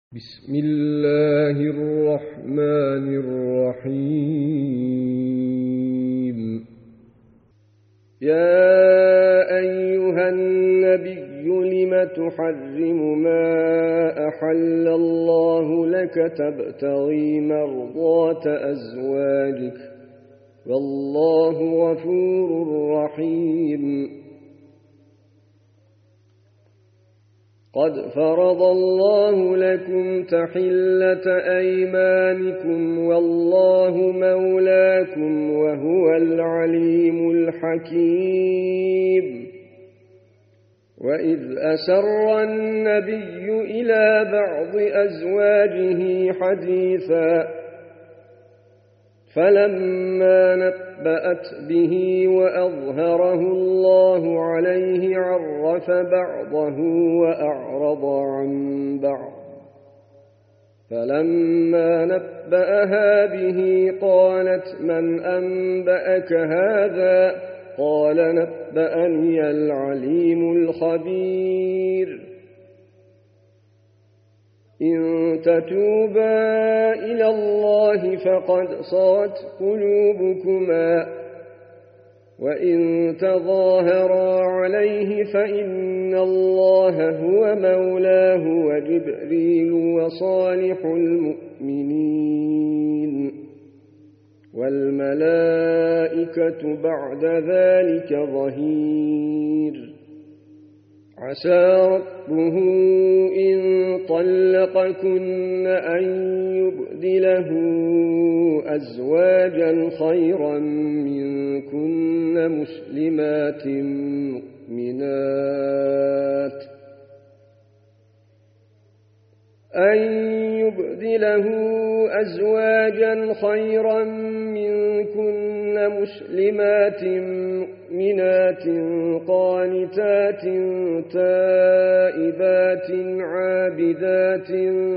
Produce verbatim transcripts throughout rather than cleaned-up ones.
بسم الله الرحمن الرحيم. يا أيها النبي لم تحرم ما أحل الله لك تبتغي مرضات أزواجك والله غفور رحيم. قد فرض الله لكم تحلة أيمانكم والله مولاكم وهو العليم الحكيم. وإذ أسر النبي إلى بعض أزواجه حديثا فلما نبأت به وأظهره الله عليه عرف بعضه وأعرض عن بعض. فلما نبأها به قالت من أنبأك هذا؟ قال نبأني العليم الخبير. إن تتوبا إلى الله فقد صغت قلوبكما وإن تظاهرا عليه فإن الله هو مولاه وجبريل وصالح المؤمنين والملائكة بعد ذلك ظهير. عسى ربه إن طلقكن أن يبدله أزواجا خيرا منكن مسلمات مؤمنات أن يبدله أزواجا خيرا منكن مسلمات مؤمنات قانتات تائبات عابدات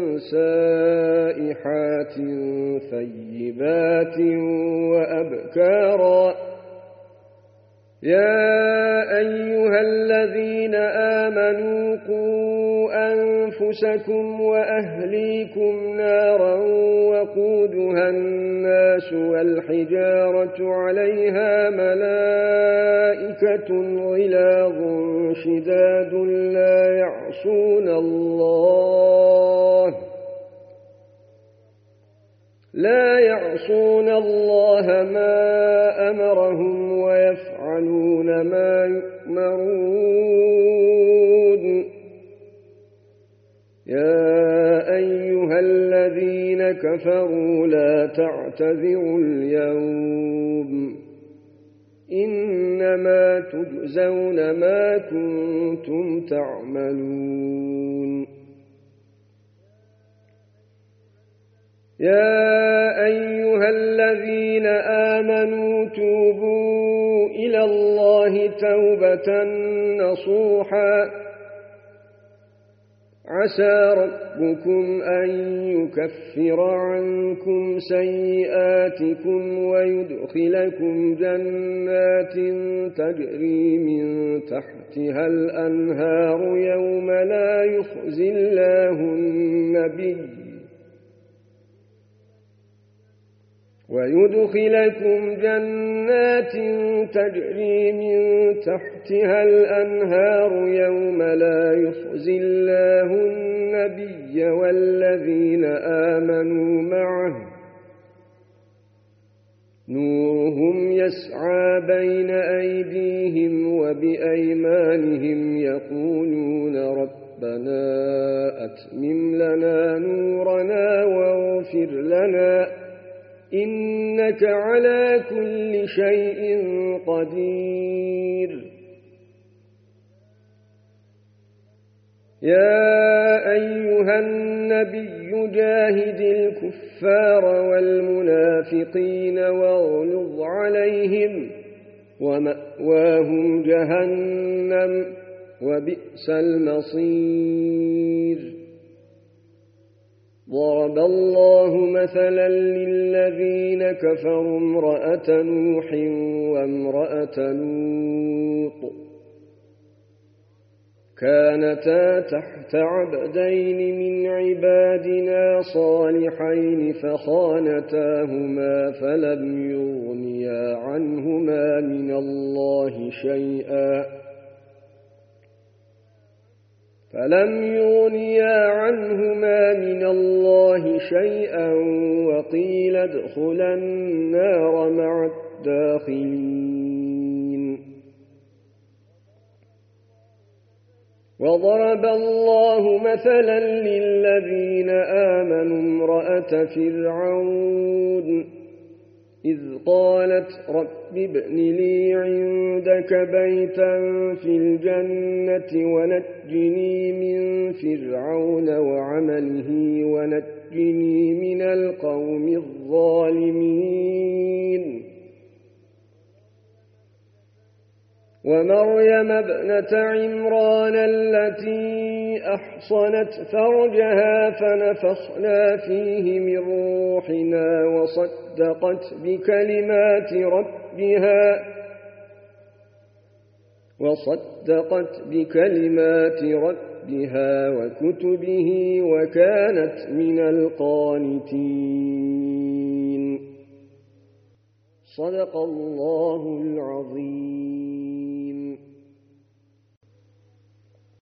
سائحات ثيبات وأبكارا. يا أيها الذين آمنوا قوا أنفسكم وأهليكم نارا وقودها الناس والحجارة عليها ملائكة غلاظ شداد لا يعصون الله لا يعصون الله ما أمرهم ويفعلون ما يؤمرون. يا أيها الذين كفروا لا تعتذروا اليوم إنما تجزون ما كنتم تعملون. يا أيها الذين آمنوا توبوا إلى الله توبة نصوحا عسى ربكم أن يكفر عنكم سيئاتكم ويدخلكم جنات تجري من تحتها الأنهار يوم لا يخزي الله النبي ويدخلكم جنات تجري من تحتها الأنهار يوم لا يخزي الله النبي والذين آمنوا معه نورهم يسعى بين أيديهم وبأيمانهم يقولون ربنا أتمم لنا نورنا واغفر لنا إنك على كل شيء قدير. يا أيها النبي جاهد الكفار والمنافقين واغلظ عليهم ومأواهم جهنم وبئس المصير. ضرب الله مثلا للذين كفروا امرأة نوح وامرأة لوط كانتا تحت عبدين من عبادنا صالحين فخانتاهما فلم يغنيا عنهما من الله شيئا فلم يغنيا عنهما من الله شيئا وقيل ادخلا النار مع الداخلين. وضرب الله مثلا للذين آمنوا امرأة فرعون إذ قالت رب ابن لي عندك بيتا في الجنة ونجني من فرعون وعمله ونجني من القوم الظالمين. ومريم ابنة عمران التي أحصنت فرجها فنفخنا فيه من روحنا وصدقت بكلمات ربها وصدقت بكلمات ربها وكتبه وكانت من القانتين. صدق الله العظيم.